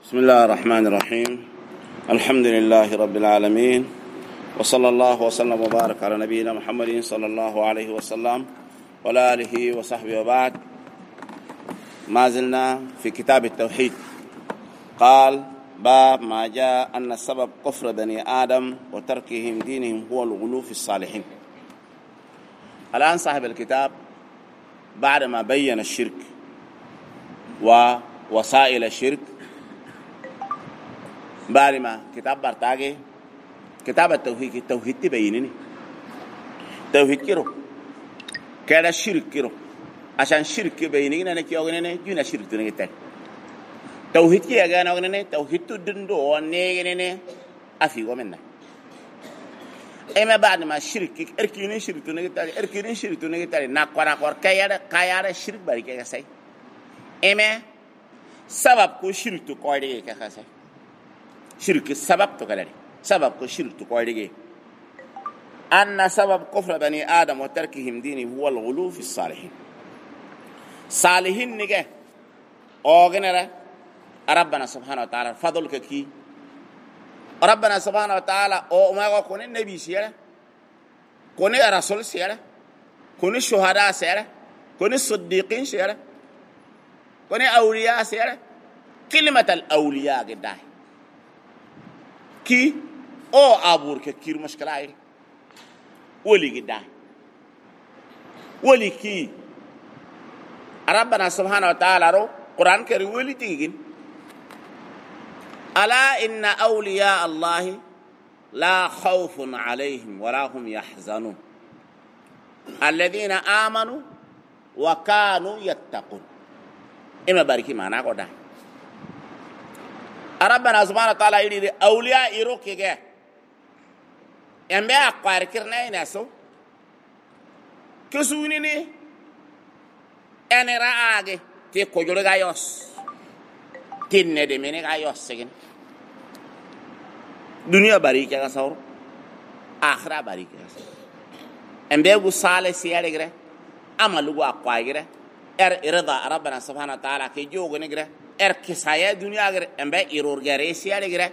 بسم الله الرحمن الرحيم. الحمد لله رب العالمين، وصلى الله وسلم وبارك على نبينا محمد صلى الله عليه وسلم وعلى آله وصحبه وبعد. ما زلنا في كتاب التوحيد. قال: باب ما جاء أن السبب كفر بني آدم وتركهم دينهم هو الغلو في الصالحين. الآن صاحب الكتاب بعد ما بين الشرك ووسائل الشرك، بعد ما كتاب برتاقي كتاب التوحيد تبينني توحيد كيرو كذا الشرك كيرو عشان شرك بيننا نكي أغنينا جينا شرك تنجتة توحيد كي أغنى أغنينا توحيد تدندو ونيجينا أفي ومنا. إما بعد ما شرك إركيني شرك تنجتة ناقور كيارا شرك بارك كسي. إما سبب كو شرك تقارئ كسي شرك سبب تقارئ سبب كو شرك تقارئ أن سبب كفر بني آدم وتركهم دينهم هو الغلو في الصالحين. صالحين نجاه أوغنرا ربنا سبحانه وتعالى فضل كي ربنا سبحانه وتعالى أو ما كون النبي سيرة كون الرسول سيرة كون الشهداء سيرة كون الصديقين سيرة كون الأولياء سيرة. كلمة الأولياء قداه كي أو أبور كثير مشكلة عير ولي قداه ولي كي ربنا سبحانه وتعالى رو قرآن كريم ولي تيجين: ألا إن أولياء الله لا خوف عليهم ولا هم يحزنون الذين آمنوا وكانوا يتقون. إما باركي معنا قداه ربنا سبحانه وتعالى يريد أولياء يروكي جاه أمبيا أقوار كرنا ينسو كسونيني أنا رأعي تي كجول غايوس تين ندميني غايوس سجن دنيا باريكا غسور آخرة باريكا غسور أمبيا غسالة سيارة غيره أمالو أقوار غيره إرضا ربنا سبحانه وتعالى كي جوغني غيره كسايا دنيا غيره أمبيا إيرور غيره سيارة غيره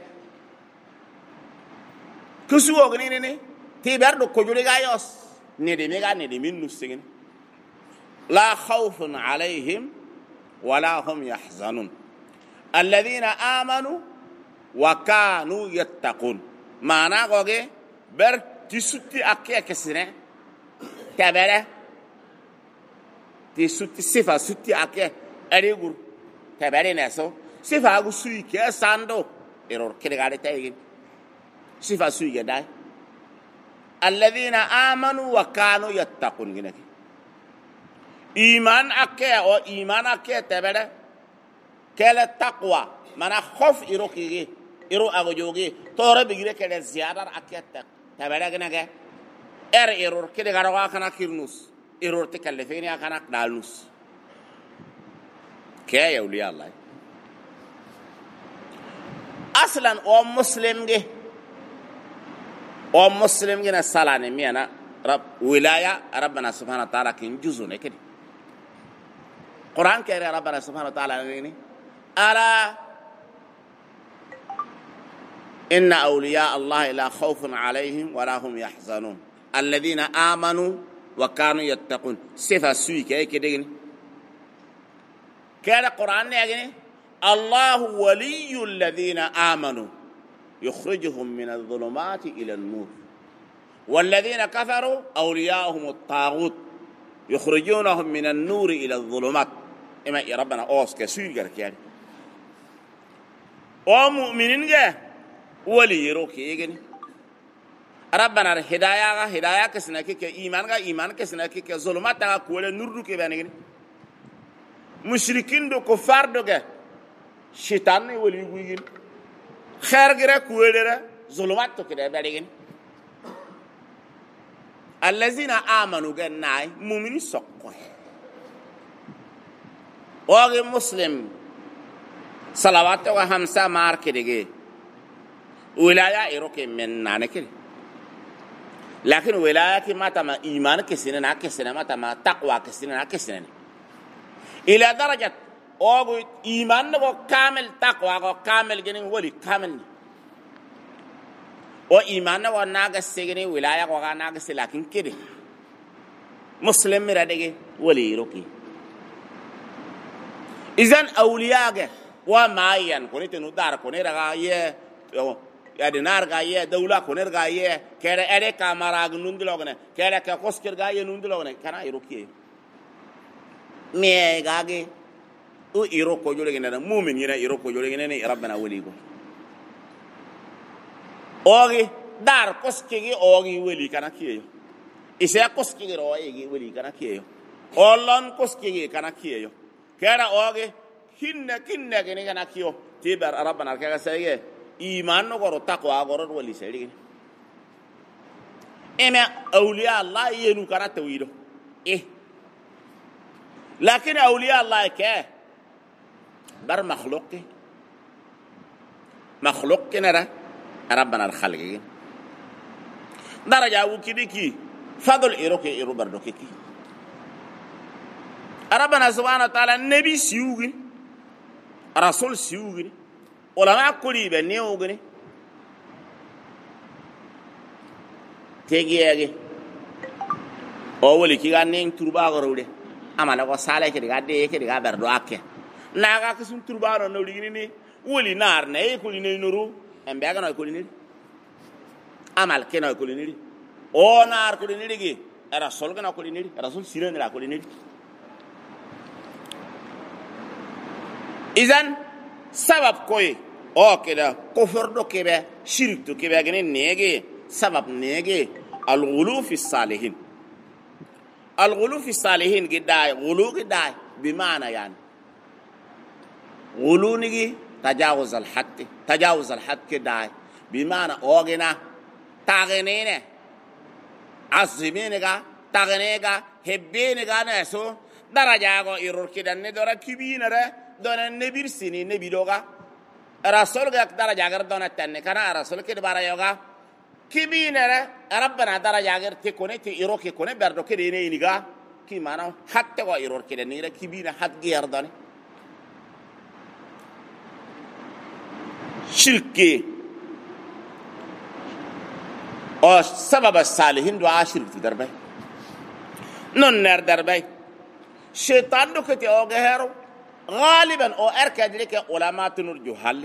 كسو أغنيني تيبردو كجول غايوس ندمين نسجن لا خوف عليهم ولا هم يحزنون الذين آمنوا وكانوا يتقون. معنى قوغي بر تسوتي أكيا كسنة تبرة تسوتي صفة سوتي أكيا أريغور تبرة نسو صفة أغو سوي كي ساندو إرور كده غادي تايجين صفة سوي كده الذين آمنوا وكانوا يتقون جنك إيمان أكيا أو إيمان أكيا تبرة كلا تقوى منا خوف إروكي إرو أغجوجي تورا بيجري كلا زيادة أكيا تبرة جنك إرور كده غاروا كنا كيرنوس إرور تكلفيني كنا دالنوس كيا يولي الله أصلاً أو مسلم جه أو مسلم جنا سالاني ميانا رب ولاية ربنا سبحانه وتعالى كن جزء نكدي قرآن كيري ربنا سبحانه وتعالى نيني ألا إن أولياء الله لا خوف عليهم ولا هم يحزنون الذين آمنوا وكانوا يتقون. صفة سوي كده كده قرآن نيجي الله ولي الذين آمنوا يخرجهم من الظلمات إلى النور والذين كفروا أولياءهم الطاغوت يخرجونهم من النور إلى الظلمات. إما يا ربنا أوس كسير كده ومؤمنين جاء ولي يروك يجني ربنا هداية كسناكي إيمان كسناكي كظلمات كولا نور كبانيجني مشركين دو كفار دو جاء شيطان ولي يجين خير غير كولا ظلمات كده بانيجني الذين آمنوا جناي مؤمنين سقوا واغي مسلم صلوات وخمسة مارك دقي ولاية إيروك من نانكري لكن ولاية ما تما إيمان كسنة ما تما تقوى كسنة إلى درجة ogo iman go kamel taqwa go kamel gene wali kamel o iman go naga segene wilaya go naga selakin kede muslim mira dege wali roki izan awliyaga wa mayan konite no dar konera ga ye ya dinar ga ye dawla koner ga ye kere ere kamara gnundilogne kere ka kosker ga ye nundilogne kana iroki me gage o iroko jole gena mu'min yina iroko jole gena ni rabbana waligo ogi dar koskegi ogi wali kana kiyo ise koskegi ro egi wali kana kiyo olon koskegi kana kiyo kera ogi kinne gene kana kiyo tibar rabbana kaga sege iman no goro taqwa goro wali seli ema awliya allah yenu kana tawido lakin awliya allah ka بر مخلوق نرى ربنا الخلق درجة وكذي فضل إيروكي إيرو بردوكي ربنا سبحانه وتعالى النبي سيوغني رسول سيوغني علماء كلي بنيوغني تيجي أولي كي غانين تربا غرودي أما لو سالك كي غادي كي غادي بردوكي naga kusum turbano no ligini ni woli nar ne ko ni nuru en be ga no ko ni amal ke no ko ni o nar ko ni gi rasul ga no ko ni rasul sire ni la ko ni izan sabab koy o keda kufur do kebe shirk do kebe gene nege sabab nege al ghulu fi salihin gidai ghulu gidai bi maana yani غلوني تجاوز الحد كداي بمعنى اوغنا تاغنينه عظمينغا تاغنيغا هبينغا نسو درجاغو يرور كدن دورا كبينره دون النبي سيني نبي دوغا رسولغا درجاغر دون تن كان رسول كد بارا يوغا كبينره ربنا درجاغر تكوني تي يروكي كوني بردو كديني نيغا كي معنى حتى غو يرور كدن نيرا كبينه حد غيرداني شركي او سبب الصالحين دعاء شرك دربي نون نر دربي شيطان دو كتي او غيرو غالبا او اركاد لك علماء تنور جهل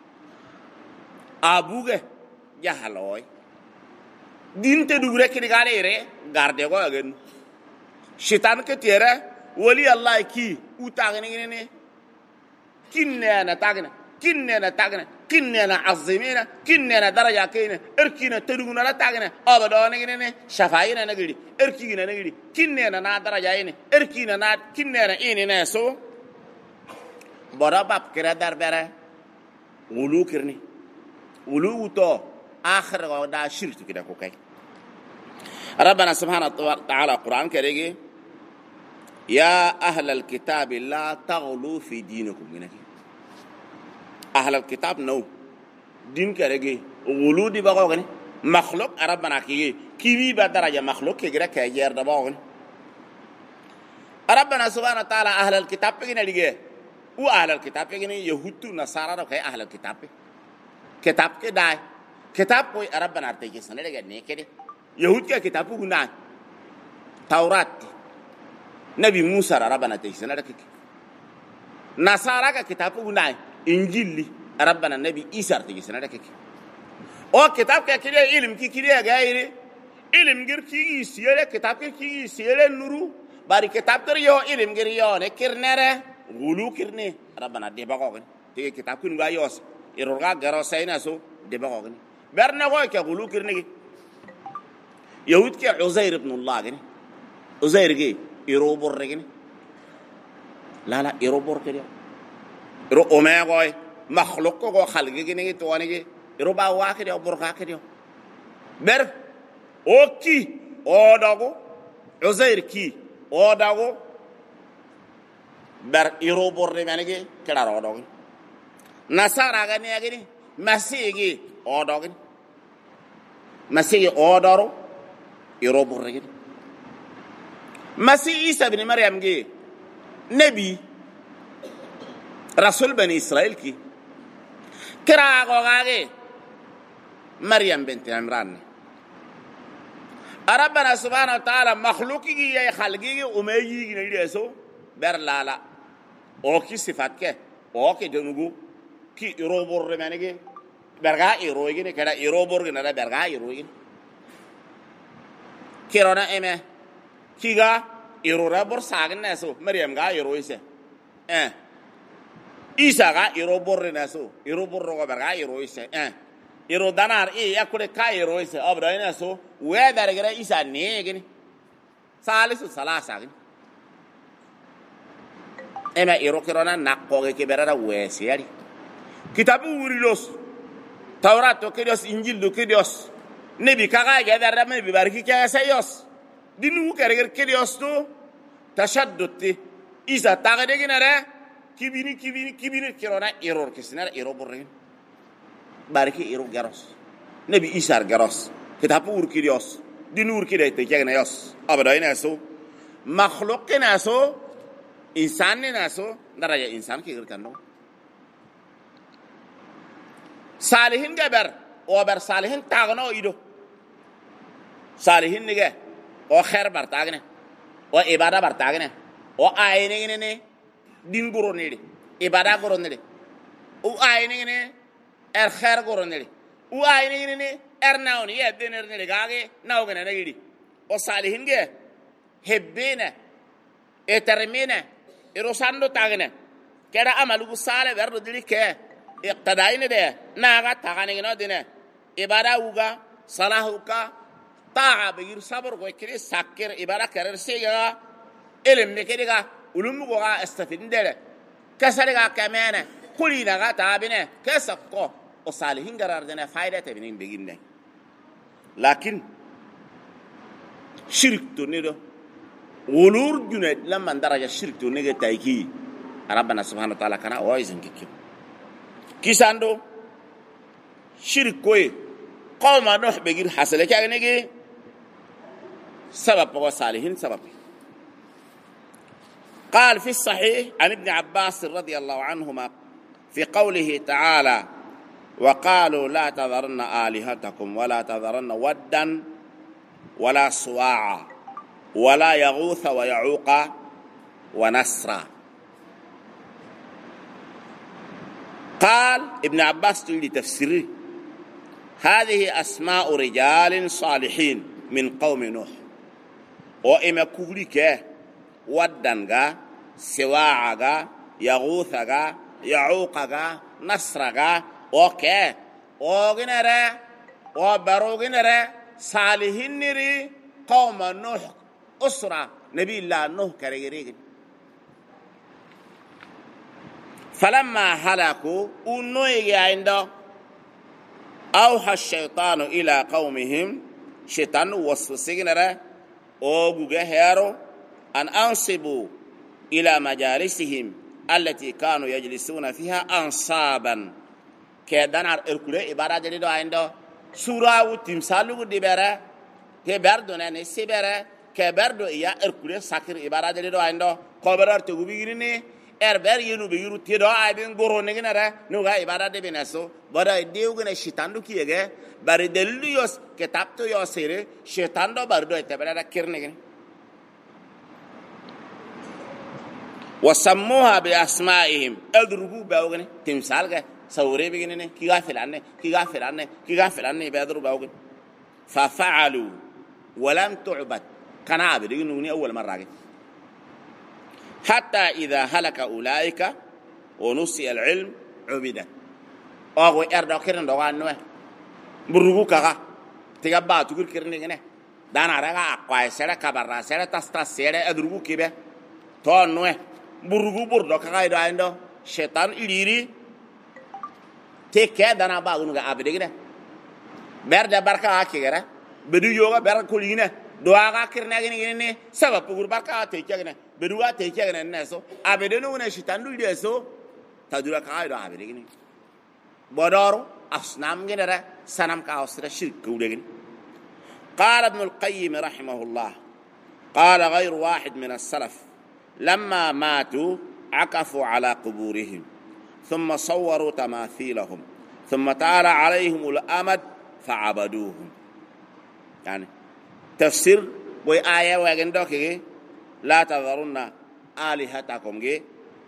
ابوغه جهلوي دين تدوره كي غاليره غاردي غو اگن شيطان كتيره ولي الله كي وتاغني كيننا تاغنا كننا عظيمين كننا درجة كينا اركينا تدونا لا تاغنا ابدا نغني شفاينا نغري اركينا نغري كننا نا درجة ين اركينا نا كننا اني نسو برابب كرا دربره ولو كرني ولو تو اخر دا شرك كده كوكاي ربنا سبحانه وتعالى قرآن كريم يا اهل الكتاب لا تغلوا في دينكم منكم أهل الكتاب نو دين كرجي ولودي بقولني مخلوق ربنا كي بدرجة مخلوق كجرا كجير دباغني ربنا سبحانه وتعالى أهل الكتاب بيجينا ليه وأهل الكتاب بيجينا يهود ونصارى ركوا أهل الكتاب كتاب كداي كتاب كوي ربنا أرتجي سنة ليه نيكده يهود كتاب كونا توراة نبي موسى ربنا أرتجي سنة ليه نصارى كتاب كونا إنجيل ربنا النبي إيسى تيجي سنة كذي أو كتاب كذي علم كذي غيره علم غير كذي سيره كتاب كذي سيره نورو باري كتاب كريو علم غيريو نكرنره غلو كرنه ربنا دباغون تيجي كتاب كن غايوس إيروغا غروسينا سو دباغون برنا غوي كغلو كرنه يهود كعزير ابن الله غني عزير جي إيروبور رجني لا إيروبور كده رو أمي مخلوق كو خلقي كنيجي توانيجي رو باوا كده أو بركة كده بر أوكي أو داغو عزير كي أو داغو بر يرو بورني مانيجي كده رو داغو نصارى غني أجني مسيحي أو داغو مسيحي أو دارو يرو بورني مسيحي عيسى بن مريم جي نبي رسول بني إسرائيل كي كرا غاغي مريم بنت عمران ربنا سبحانه وتعالى مخلوقي يا خلقي وميجي نيدسو برلالا اوكي صفاتك اوكي جنوغو كي يروبور منيجي برغا يرويغي كدا يروبور ندا برغا يرويغي كيرونا ايمه كيغا يرورا بور ساغن نسو مريم غا يرويسه إيسا غا يروبور نسو يروبور رو برغا يرويسه يرو دانار ياكل كاي يرويسه ابراهيم نسو ويدار غير إيسا نيغني ثالث ثلاثه اما يرو كيرونا ناقوغي كبرا ويسياري كتاب وريلوس تورات كيدوس انجيل كيدوس نبي كاغا غدار ما بيباركي كاسيوس دينو كارغر كيدوس تو تشدد إذا تاغدغنا را كيبيني كيرونا ايرور كسنا ايرو بورين باركي ايرو غاروس نبي إيسار غاروس كتاب وركيدوس دينور كيداي تيغنا يوس ابدا ينسو مخلوق ناسو إنسان ناسو درجة إنسان كي غيرتنو صالحين جبر وبر صالحين تاغنو يدو صالحين نجى وخير برتاغنه وإبادة برتاغنه وآينينه دين غورونيدي إبادة غورونيدي وآينينه خير غورونيدي وآينينه ناوني يدينرنيدي غاغي ناوغنا نيدي وصالحين جه هبينه اترمينه إروساندو تاغنه كده عملو صالح برضو دليك اقتدائين ده ناغا تاغانينو دينه إبادة وغا صلاح وغا طاعة بغير صبر وكري ساكر إبادة كرر سيغا علم نكريغا علم وغا استفيدن ده كسرغا كمانه كلينغا تابينه كسقو وصالحين قرار دينه فايدة تبينين بغين ده لكن شرك تونيدو ولور جنود لما درجة الشرك تونيجي تايكي ربنا سبحانه وتعالى كنا وايزن كيساندو شرك كوي قوم نوح بغير حصل كي نيجي سبب وصالحين سبب قال في الصحيح عن ابن عباس رضي الله عنهما في قوله تعالى وقالوا لا تذرن آلهتكم ولا تذرن ودا ولا سواعا ولا يغوث ويعوق ونسرا قال ابن عباس تقول تفسيره هذه أسماء رجال صالحين من قوم نوح وإما كوليك ودنغا سواعغا يغوثغا يعوقغا نسرغا اوكي اوغنرا وبروغنرا صالحين نري قوم نوح أسرة نبي الله نوح كريريك فلما هلكوا ونوي عنده أوحى الشيطان إلى قومهم شيطان وسوسينرا أوغوغا هيرو أن أنصبوا إلى مجالسهم التي كانوا يجلسون فيها أنصابا كدنار إركولي إبارة جديدو عنده سورة وتمثالو ديبرا كبردنا نسيبرا كبردو إيا إركولي ساكر إبارة جديدو عنده كبرار تغبيرني ber yenu be yuru tido ay ben goro ne gina no ga ibada de benaso bada deu gina shitando kiyege bari delu yos ke tapto yosere shitando bardo etebara kirne gina wasammuha bi asma'ihim adrubu bawgene timsal ga sawre be gina ne ki gafilanne be adru bawgene fa fa'alu wa lam tu'bad kana abidini awwal marra حتى إذا هلك أولئك ونسي العلم عبدا أغوي أردو كيرن دوغان نوه برغو كغا تيغبا تقول كيرن نغنه دانا رغا أقوى سيرا كبرا سيرا تستاس سيرا أدرغو كيبه تون نوه برغو بردو كغا يدو عندو شيطان إليري تيكي دانا باغو نغا عبدغنه برد بركا كيغرا بدو يوغا برد كولينه دواغا كيرن نغنه سبب بغور بركا تيكي بدوا تيجي عن الناس أبدنا ونشيطان دوليسو تدور كايدو أبدين بدارو أصنام جنرا سنام كأسرة شرك كودين قال ابن القيم رحمه الله قال غير واحد من السلف لما ماتوا عكفوا على قبورهم ثم صوروا تماثيلهم ثم طال عليهم الأمد فعبدوهم. يعني تفسير بوي آية وعندك لا تذرون آلهتكم جي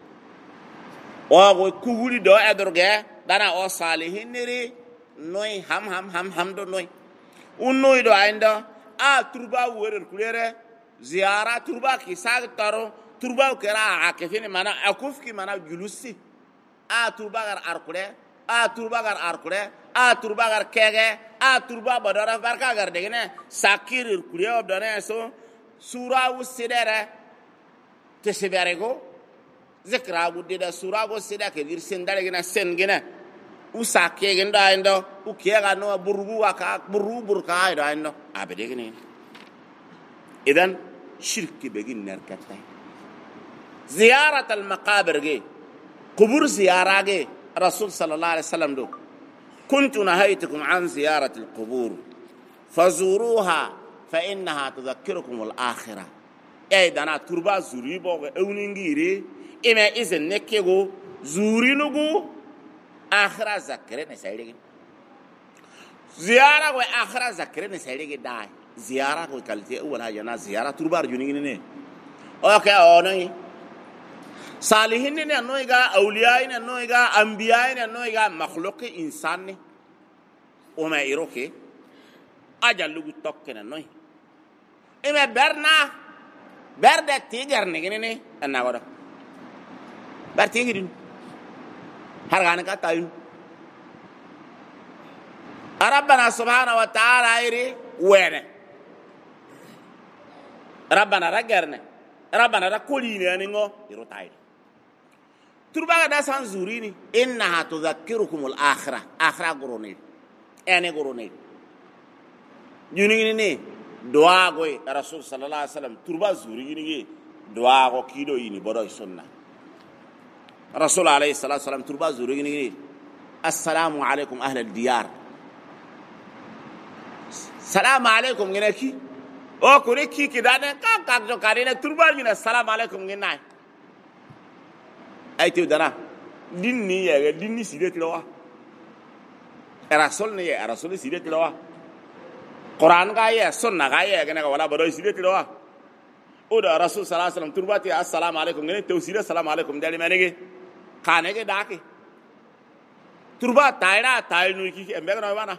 وغوي كولي دو أدرجة دانا أو صالحين نري نوي هم دو نوي ونوي دو عنده تربا ورر كليره زيارة تربا كي ساق تارو تربا كرا عاكفين مانا أكوف كي مانا جلوسي تربا غر أركله تربا غر أركله تربا غر كعه تربا بدارا بركة غر دهينه ساكير كليه بدانه سو سورة وسيدره تسبياركو ذكر أبو ديدا سورة وسيدة كبير سندالة جنا سنجنا وساكيه جندا عنده وكيه غنوا بركة عنده أبدا جنين. إذن شرك بيجين نركته. زيارة المقابر جي قبور زيارة جي رسول صلى الله عليه وسلم دو كنت نهيتكم عن زيارة القبور فزوروها فإنها تذكركم الآخرة. أيضا أنا تربى زوري بوغ أونينغيري إما إذن نكيغو زوري نغو آخرة ذكرين سيدي زيارة وآخرة ذكرين سيدي داي زيارة وكالتي أول حاجة زيارة تربى رجونيني أوكي أوني صالحين نويغا أولياء نويغا أنبياء نويغا مخلوق إنسان وما إيروكي أجل لغو توكنا نوي إما برنا تيجر نجني أنا ودا برتيجرين هرغانك تايم ربنا سبحانه وتعالى يري وين ربنا رجرنا ربنا ركوليني أنينغو يرو تايم تربا دا سان زوريني إنها تذكركم الآخرة آخرة قروني أنا قروني جونيني دعاء رسول صلى الله عليه وسلم تربا زوريني دعاء كيدو يني بدو السنة رسول عليه الصلاة والسلام تربا زوريني السلام عليكم أهل الديار السلام عليكم جنكي أو كوريكي كده أنا كاك جو كارينا تربا جنا السلام عليكم جناي أي تودنا ديني سيدت لوا رسول نية رسول سيدت لوا قرآن كاية سنة كاية كنا ولا بدو سيدت لوا وده رسول صلى الله عليه وسلم تربتي السلام عليكم جنة توسير السلام عليكم دالي منيجي خانة كده داكي تربة تايل نوكي أمبارح نوعنا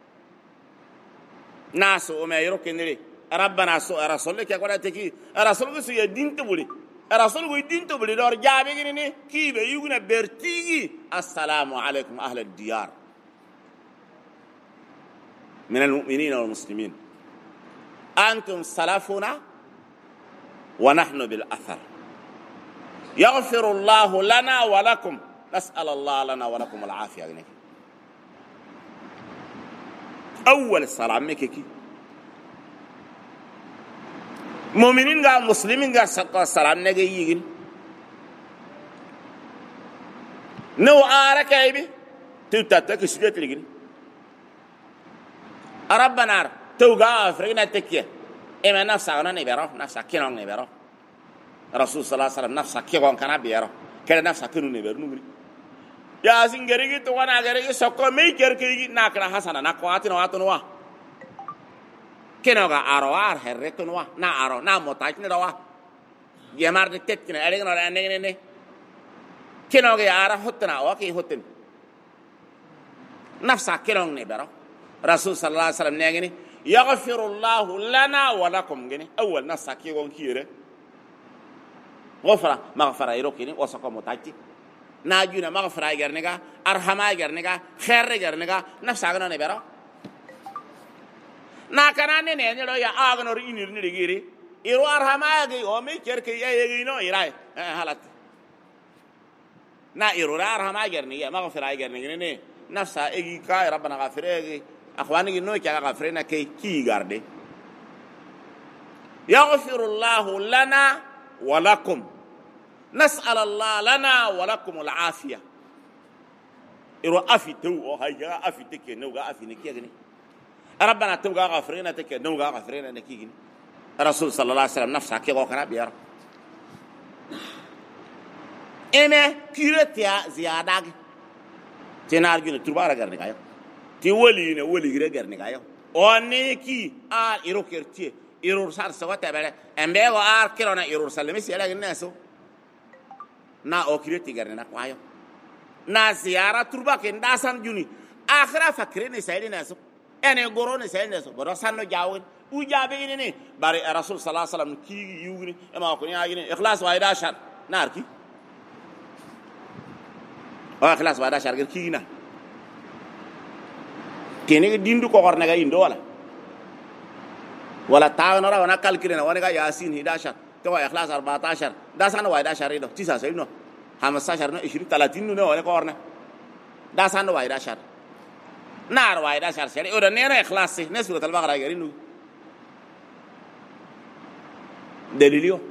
ناس وما يروح كنيري ربنا رسول لك يا قولا تكي رسول كسي الدين تبولي رسول كسي الدين تبولي دور جابي كنيني كي بيجونا برتيجي السلام عليكم أهل الديار من المؤمنين والمسلمين أنتم سلفنا ونحن بالأثر يغفر الله لنا ولكم نسأل الله لنا ولكم العافية يعني. أول السلام مكيكي مؤمنين قال مسلمين قال سقى السلام نجيين نو آرك أيبي تتتك سجت لجني ربنا توقع فرقنا تكيه إما نفسك أنا نبره نفسك كنا نبره رسول صلى الله عليه وسلم نفسك كيغون كنا بيره كده نفسك كنو نبره نمري يا سينغريجي توانا غريجي سكوا ميكر كيجي ناكنا حسنا ناكواتنا واتنوا كنا غاروار هرتنوا نا أرو نا متاجنا روا يمار دتت كنا أرينا رأينا كنا غيارا هتنا وكي هتن نفسك كنا نبره رسول صلى الله عليه وسلم نيجي يغفر الله لنا ولكم جني أول نفسك كيغون كيره غفرة مغفرة يروكيني وسكوا متاجي ناجونا مغفرة يجرنيكا أرحمة يجرنيكا خير يجرنيكا نفس أغنى نبرة ناكنا نيني لو يا أغنى رينير نيجيري يرو أرحمة يجي أمي كيركي يجي نو يراي هالات نا يرو أرحمة يجرنيكا مغفرة يجرنيكا نفس أجي كاي ربنا غفرة يجي أخواني نو كي غفرنا كي غاردي يغفر الله لنا ولكم نسأل الله لنا ولكم العافية إرو أفي تو هاي أفي تكي نوغا أفي نكي غني ربنا توغا غفرنا تكي نوغا غفرنا نكي غني رسول صلى الله عليه وسلم نفسه كي غوكنا بيار eme kiretia ziyadag tenar gune turbara garne kayo ti woli ne woli gire garne kayo onni ki a iro kertie iro sar sa wata bele embe go ar kirona iro salme si ala gneso na o kireti garne na kayo na ziyara turba ken dasan juni akhira fakre ne sayri naso ene goro ne sayri naso bodo sanno jawin u jabe ne bari rasul sallallahu alaihi wasallam ki yugni e ma ko ni agini ikhlas wa ida shar narki wa ikhlas wa ida shar gir ki na kene dindu ko gorna ga indo wala tawana ra wana calculer na wana ga yasin 11 to wa ikhlas 14 da san wa ida shar do tisa sai no 15 no 20 30 no wala ko gorna da san wa ida shar nar wa ida shar sai o da ne ikhlas ne surat al-baqara garinu delilio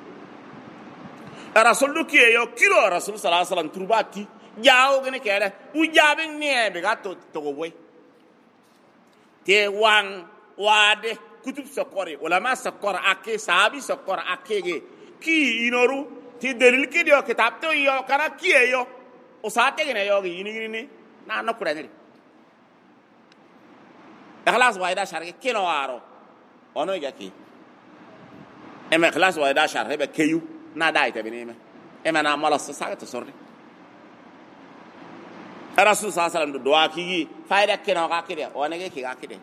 rasul ki yo kilo rasul sallallahu alaihi wasallam turbati jawo gene kere u jabe ne be gatto to boy te wan wade kutub sokore wala ma sokora ake sahabi sokora akege ki inoru ti delil ki dio kitab to yo kana ki yo o sate gene yo yini ni na no kurani ikhlas wa ida sharge kino waro ono yaki ema ikhlas wa ida sharhe be kayu na daite binime ema na mala sa to sorri rasul sallallahu alaihi wasallam doa ki faida kino ga kide onege ki ga kide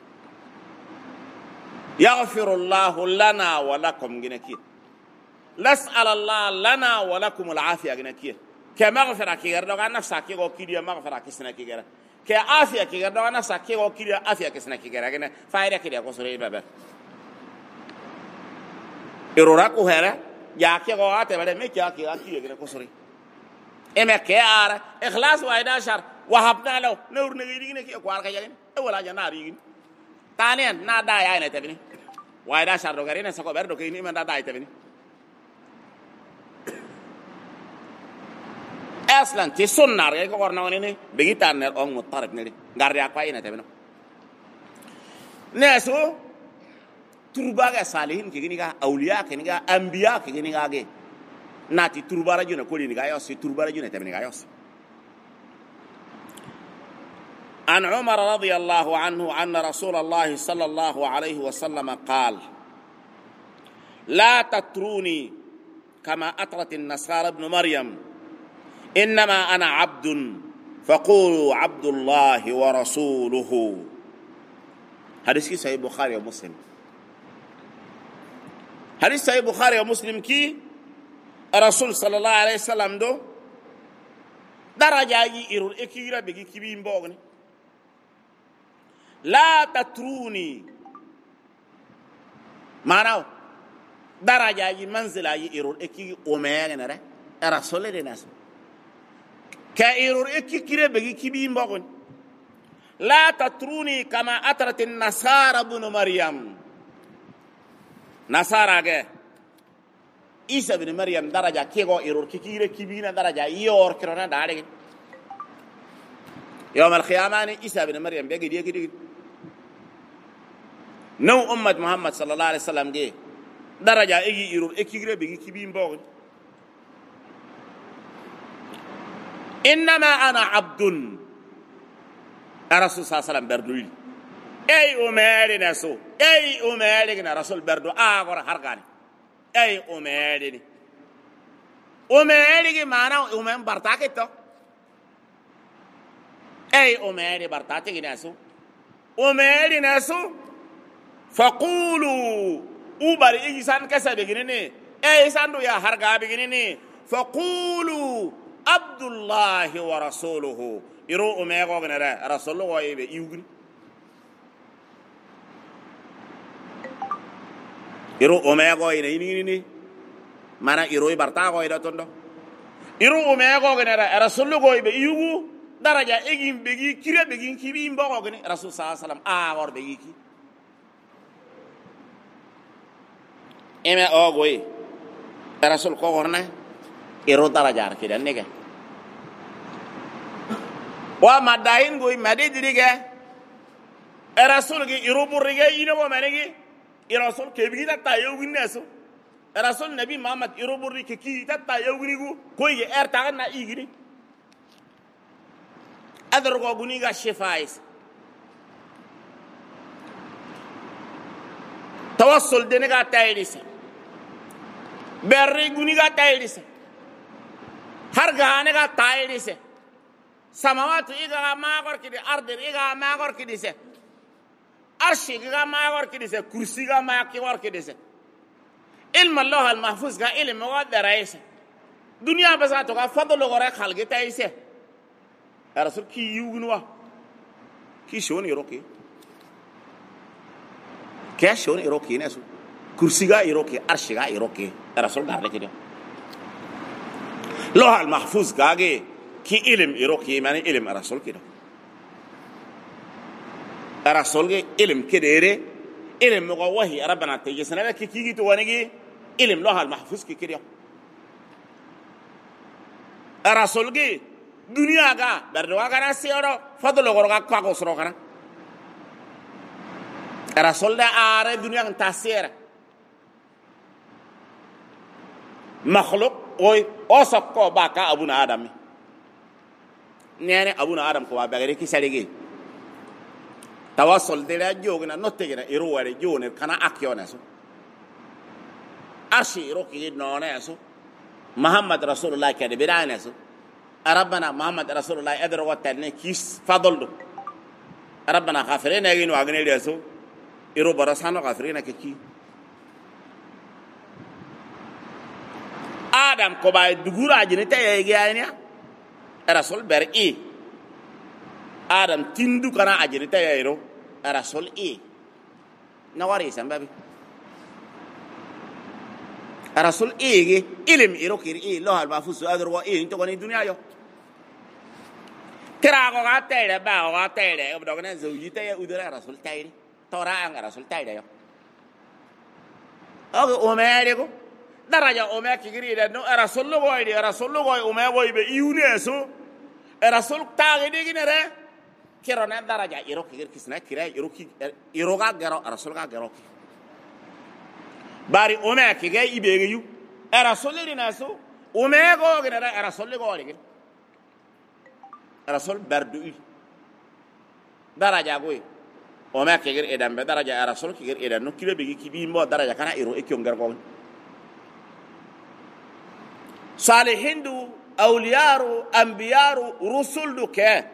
yaghfirullahu lana wa lakum ginaki nas'al Allah lana wa lakum al-afiya ginaki ke maghfira ki gardo ga nafsa ki go kidi maghfira ki sina ki gara ke afiya ki gardo ga nafsa ki go kidi afiya ki sina ki gara gene faida kide ko sore baba irora ko hera ya ki go ate bade me ki ki gene ko sore eme ke ara ikhlas wa ida shar wahabna law nur ne gine ki ko ar ka yagen e wala janari gine tanian na da ya ina tabini wa ida shar do garina sako berdo ke ni man da tabini aslan ti sunnar ko gorna woni ni begi tanner on mutarib ne gar ya kwa ina tabino neso turba ga salihin ke gini ga awliya ke ni ga anbiya ke gini ga ge nati turba ra juna ko ni ga yo si turba ra juna tabini ga yo عن عمر رضي الله عنه أن رسول الله صلى الله عليه وسلم قال لا تطروني كما أطرت النصارى ابن مريم إنما أنا عبد فقولوا عبد الله ورسوله حديث كي صحيح بخاري ومسلم حديث صحيح بخاري ومسلم كي الرسول صلى الله عليه وسلم دو درجة يرون إكيرا بيجي كبيم بوغني لا تتروني معناه درجة منزلة يرون إكي أمين نرى الرسول لناس كيرون إكي كيرا بيجي كبيم بوغني لا تتروني كما أترت النصارى ابن مريم نصارى جه عيسى ابن مريم درجة كيغو إيرور كيرا كبينا درجة يور كيرونا داري يوم القيامة عيسى ابن مريم بيجي دي نو أمة محمد صلى الله عليه وسلم جه درجة إيجي إيرور إكيرا بيجي كبين بوغن إنما أنا عبد الرسول صلى الله عليه وسلم بردويل أي أمالي نسو أي أمالي رسول بردو آغر حرقاني أي أمالي أمالي معنى أمالي برتاكي تو أي أمالي برتاكي نسو أمالي نسو فقولوا أبر إيسان كسا بجنيني إيسان دو يا حرقا بجنيني فقولوا عبد الله ورسوله يرو أميغو غنرا رسول الله ويبي يوغن يرو أميغو ينيني مانا يرو يبرتاغو يداتوندو يرو أميغو غنرا رسول الله ويبي يوغو درجة إيجين بيجي كيرا بيجين كيبين بوغو غني رسول صلى الله عليه وسلم آغور بيجي كي إما أوغوي رسول كوغورنا يرو درجة كده نيجا وما داين غوي مدي ديجا الرسول كي يرو بريجا ينو منيجي الرسول كبيرة تايو بيناسو rasul nabi muhammad iroburi ki tatta yawgrigu ko ye erta na igri adar go guni ga shifais tawassul de ga tayris berri guni ga tayris har ga ne ga tayris samawat iga ma gor ki de ardir iga ma gor ki dise arshi iga ma gor ki dise kursi ga ma ki gor ki dise ilm allah al mahfuz ga ilm wa darais dunya bazatu ga fadlu gore khalgi tayse rasul ki yugunwa ki shoni roki ke shoni roki nasu kursi ga roki arshi ga roki rasul ga rekide الله المحفوظ قاعد كي علم يروكي يعني علم الرسول كده الرسول علم كده علم مقواه ربنا تيجي سنة كي كي توانيجي علم الله المحفوظ كي كده الرسول دنيا كا بردوا كنا سيارة فضل غرقا كاكو سرو كنا الرسول ده آره دنيا كنتاسير مخلوق oy osakko baka abuna adam nene abuna adam ko bagare ki salege tawassul de la jogna notegena iro ware jone kana akyona so arshi iro ki nona so muhammad rasulullah kade bidana so rabbana muhammad rasulullah adra watalne kis fadlu rabbana ghafirina ginu agne de so iro barasano ghafirina ki adam ko bay dugura ajini tay gaynya rasul ber'i adam tindu kana ajini tay ro rasul nawari sambabi rasul ge ilm iro kiri lo hal mafus adro wa to koni dunya yo tira ko ga tay ba ga tay de do kana zawji tay udara rasul tay tora ang rasul tay de yo o me ko daraja o me kigiri de no rasul lo goy de rasul lo goy o me boy be iune so rasul taagi de ginere kero na daraja iro kigir kisna kira iro ga garo rasul ga garo bari o me kige ibe yu rasul li na so o me go ginere rasul lo goy de rasul bardu daraja goy o me kigir edam be daraja rasul kigir edan no kire be ki bi mo daraja kana iro ekyo ngar go صالحين دو أولياء أنبياء رسل دو كه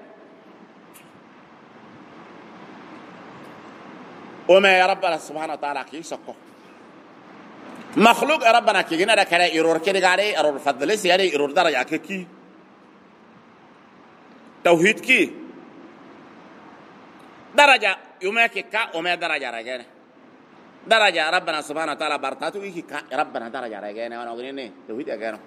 وما يا ربنا سبحانه وتعالى كي سكو مخلوق ربنا كي جنا كره إيرور كده قاري إيرور فضل سياري إيرور درجة كي توحيد كي درجة يوم كا وما درجة رجعنا درجة ربنا سبحانه وتعالى برتاتو كي كا ربنا درجة رجعنا وانا أقولين توحيد أجانا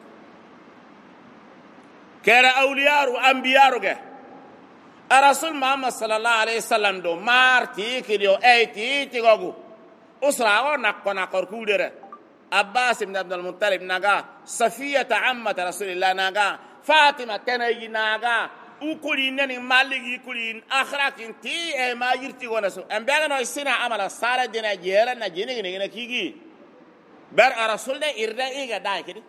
كان أولياء وأنبياء الرسول محمد صلى الله عليه وسلم دو مارتي كيلو ايتي تيغو أسرع ونقنا قركودره عباس بن عبد المطلب نغا صفية عمة رسول الله نغا فاطمة تنجي نغا وكلين نني مالي كلين أخراكين تي ما يرتي ونسو أنبياء نو السنة عمل سارة دينا جيرا نجيني نجينا كيجي بر الرسول ده إردا إيجا داي كده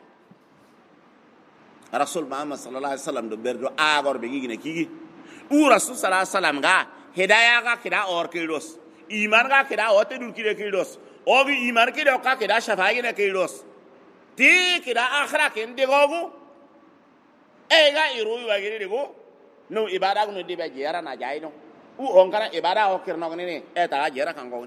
رسول محمد صلى الله عليه وسلم دو بردو آغور بگی نکیگی او رسول صلی الله علیه وسلم گا هدایا گا کدا اور کیلوس ایمان گا کدا اوت دور کی کیلوس او بھی ایمان کی دو کا کدا شفائی نہ کیلوس تی کدا اخرا کین دیگو ای گا ایروی وگری دیگو نو عبادت نو دی بجیرا نہ جای نو او اونکرا عبادت او کرنو نے ای تا جیرا کانگو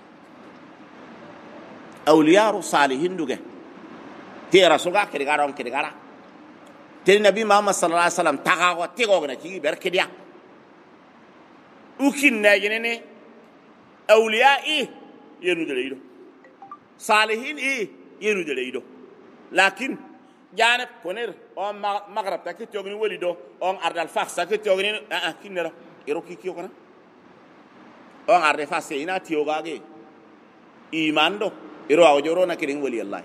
اولیاء صالحین دوگے تی رسول گا کدا رون کدا تل نبي محمد صلى الله عليه وسلم تاغا تيغوغنا كي بركديا وكين ناجنني اولياء ينو دليدو صالحين ينو دليدو لكن جانب كونير او مغرب تاكي توغني وليدو اون اردال فاخ تاكي توغني كينرا يروكي كيوكنا اون ارد فاسينا تيوغاغي ايمان دو يرو اوجورو نكرين ولي الله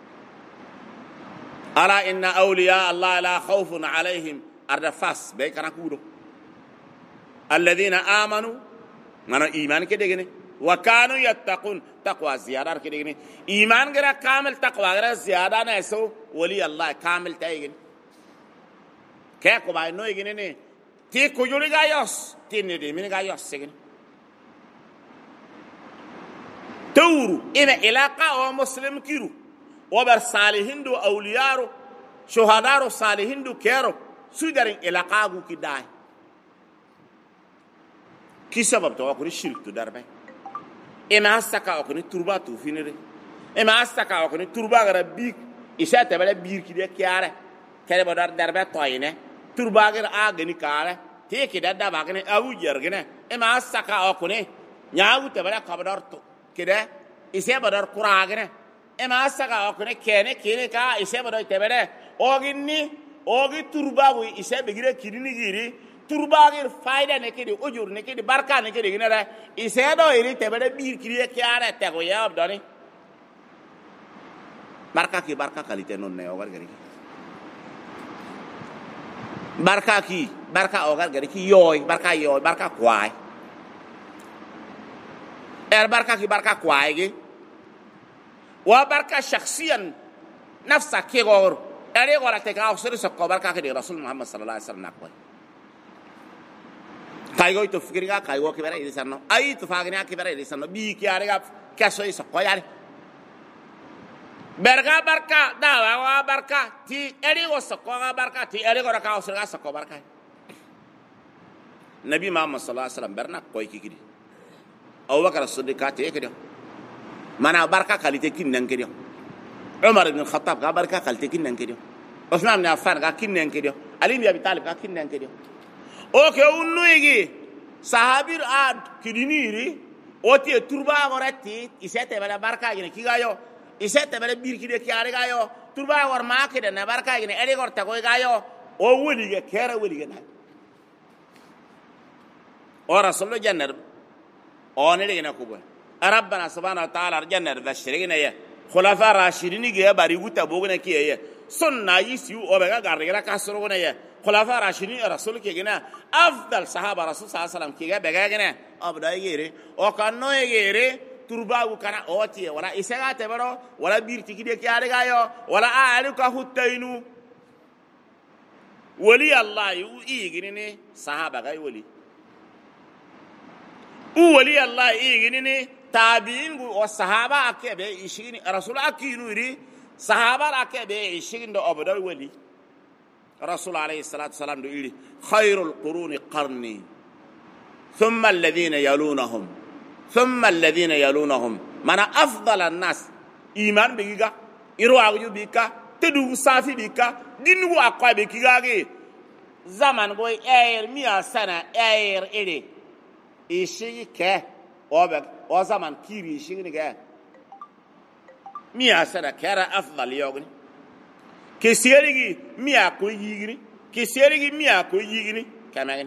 ألا إن أولياء الله لا خوف عليهم أردفاس بيكنا كودو الذين آمنوا من إيمان كده وكانوا يتقون تقوى زيادة كده إيمان غير كامل تقوى غير زيادة نسو ولي الله كامل تايجن كيكو باي نو يجنني تي كوجولي غايوس تي ندي مين غايوس سجن تورو إما علاقة أو مسلم كيرو وبر صالحين دو أوليارو شهدارو صالحين دو كيرو سودرين علاقة غو كداي كي سبب تو أكوني شرك تو دربي إما أستكا أكوني تربا تو فينري إما أستكا أكوني تربا غير بيك إشاء تبلا بير كده كياره كده بدار دربي طاينه تربا غير آغني كاره تيكي دادا باغني أو جرغنه إما أستكا أكوني نياو تبلا كبدار تو كده إشاء بدار كراغنه إما أستكا أكوني كينه كا إشاء بدار تبلا أوغي تربا وي إشاء بغير كيريني غيري turbagir fayda ne kedi ujur ne kedi barka ne kedi ginara isedo iri tebede bir kiriye kiara tego yab doni barka kalite non ne ogar gari barka ogar gari ki yoy barka kwai barka kwai gi wa barka shakhsiyan nafsa ki gor ere gora te ka usri sokko barka ki rasul muhammad sallallahu alaihi wasallam nakwa kaygo to fikiriga kaygo kibara idi sanno ay to fagina kibara idi sanno bi ki arega kaso iso ko yari berga barka dawa wa barka ti eri go sokko ga barka ti eri go raka usra sokko barka nabi muhammad sallallahu alaihi wasallam berna koy kikidi abubakar as-siddiq te kidi mana barka kalite kinnen kidi umar ibn khattab ga barka kalite kinnen kidi usman ibn affan ga kinnen kidi ali ibn abi talib ga kinnen kidi oke unnuigi sahabir ad kidiniri oti turba gorati isete bala barka gine kigayo isete bala birkide kiare gayo turba war maakide na barka gine edi gorta koy gayo o wolige kera wolige na o rasul jannar on edi na kubo rabbana subhanahu wa ta'ala jannar bashirina ya khulafa rashidini ge bari guta boguna kiye sunna yisi o be ga garira kasro gona ya خلفاء راشدين رسول كيغنا افضل صحابه رسول صلى الله عليه وسلم كيغا بغاغنا ابدا يغيري او كانو يغيري ترباو كان اوتي ولا اسغا تبرو ولا بيرتي كيدي كيارغايو ولا اليكا حتينو ولي الله يغنيني صحابه غاي ولي الله يغنيني تابعين والصحابه اكبه يشيني رسول اكينو يري صحابه اكبه يشين دو ابدا ولي رسول عليه الصلاة والسلام يقول خير القرون قرني ثم الذين يلونهم من أفضل الناس إيمان بيكا إرواء بيكا تدو صافي بيكا دينو أقوى بيكا زمن بوي اير 100 سنة اير إلي إيشي كه او زمن كيري إيشي نكه 100 سنة كيرا أفضل يوغني كسيري ميا كوي يغني كسيري ميا كوي يغني كمان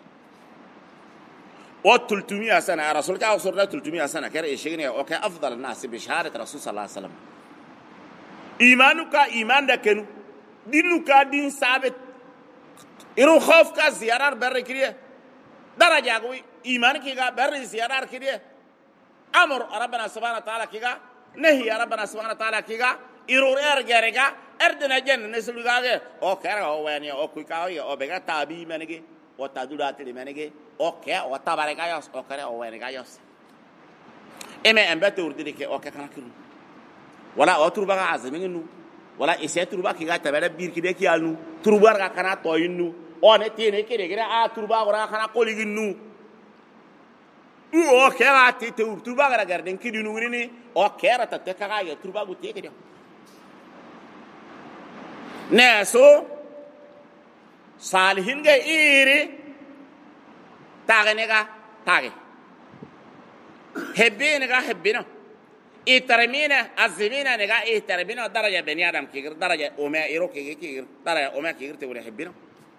وتلتمية سنة رسول الله صلى الله عليه وسلم سنة كره يشغني اوكي افضل الناس بشهادة رسول صلى الله عليه وسلم ايمانك ايمان دكنو دينك دين ثابت يرو خوف کا زيارة بر كريه درجة قوي ايمانك کا بر زيارة كريه امر ربنا سبحانه وتعالى كيغا نهي ربنا سبحانه وتعالى كيغا يرو ارغرغا اردنا جن نسلغا او كره او واني او كويكاوي او بغا تابي منغي او تادولات منغي اوكي او تبارك ياس او كره او واني ياس اما امبتو رديك او كانكرو ولا او تربا عزمينو ولا اسي تربا كيغا تبل بير كده كيالنو تربا كانا توينو او نتي كده كده تربا ورا كانا قولينو او كره تربا غردن كيدينو ني او كره تتكاغا تربا غوتي كده ناسو صالحين جاي إيري تاغنيغا تاغي هبينغا هبينو إترمينا أزمينا نغا إترمينا درجة بني آدم كيغر درجة أومي إيرو كيغر درجة أومي كيغر تقولي هبينو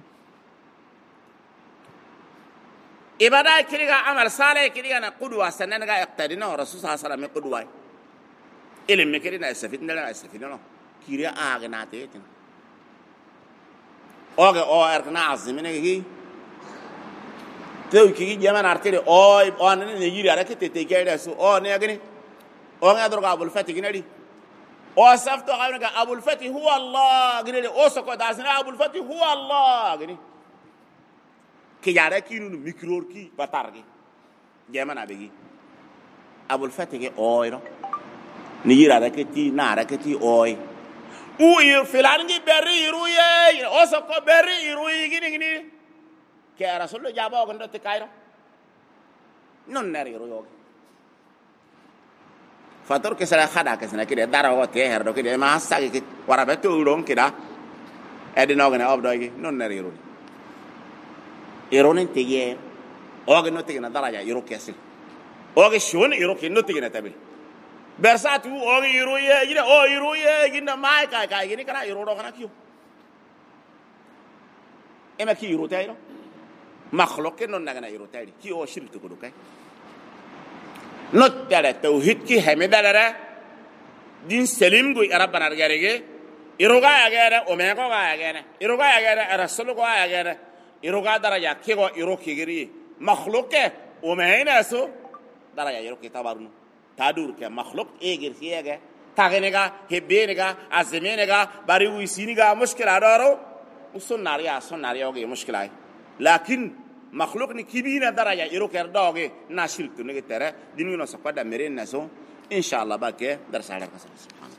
إبادة كيغا عمل صالح كيغا نقودوا سننغا اقتدنا رسول صلى الله عليه وسلم قدوا إلي مكرنا أسفدنا كيريا آغناتيتنا اوغه او ارنا عظمنه توكي جمان أرتدي أو أنا نيجي على كده تيجي سو أو نيجي أو أنا أدرك أبو الفتح جنري أو سافت أبو الفتح هو الله جنري أو سكوا داسنا أبو الفتح هو الله جنري كي على كينو ميكرور كي بتارجي جمان أبيجي أبو الفتح كي أويرو نيجي على كده نارا كده أوي وير فلانجي بري روي أو سكوا بري روي جنري كي رسول الله جابوا كندا تكايرو non nari royo fator ke sala khada ke sana kide dara wo te her do kide ma sagi ke warabe to ron kida edi no gane obdo gi non nari ro ironen te ye o ge no te na dara ya iro kesi o ge shon iro ke no te na tabe bersatu o ge iro ye gide o iro ye ginde mai kai gini kana iro do kana kiyo ema ki iro tayro مخلوق non nagana iro tayri ki o shirku ko do kay not dara tauhid ki hamidara din selim go arabana garege iroga agara o me ko agara iroga agara rasul ko agara iroga daraja ki go iro ki giri makhluq o me ina so daraja iro ki tabarnu tadur ke makhluq e gir siega tagenega hebenega azmenega bari wisiniga mushkila daro usunnariya oge mushkila lakin مخلوق نكبينا درجة يروك يردوغي ناشرك تنغي ترى دينونا سقودا مرين ناسو إن شاء الله باكي درس عليك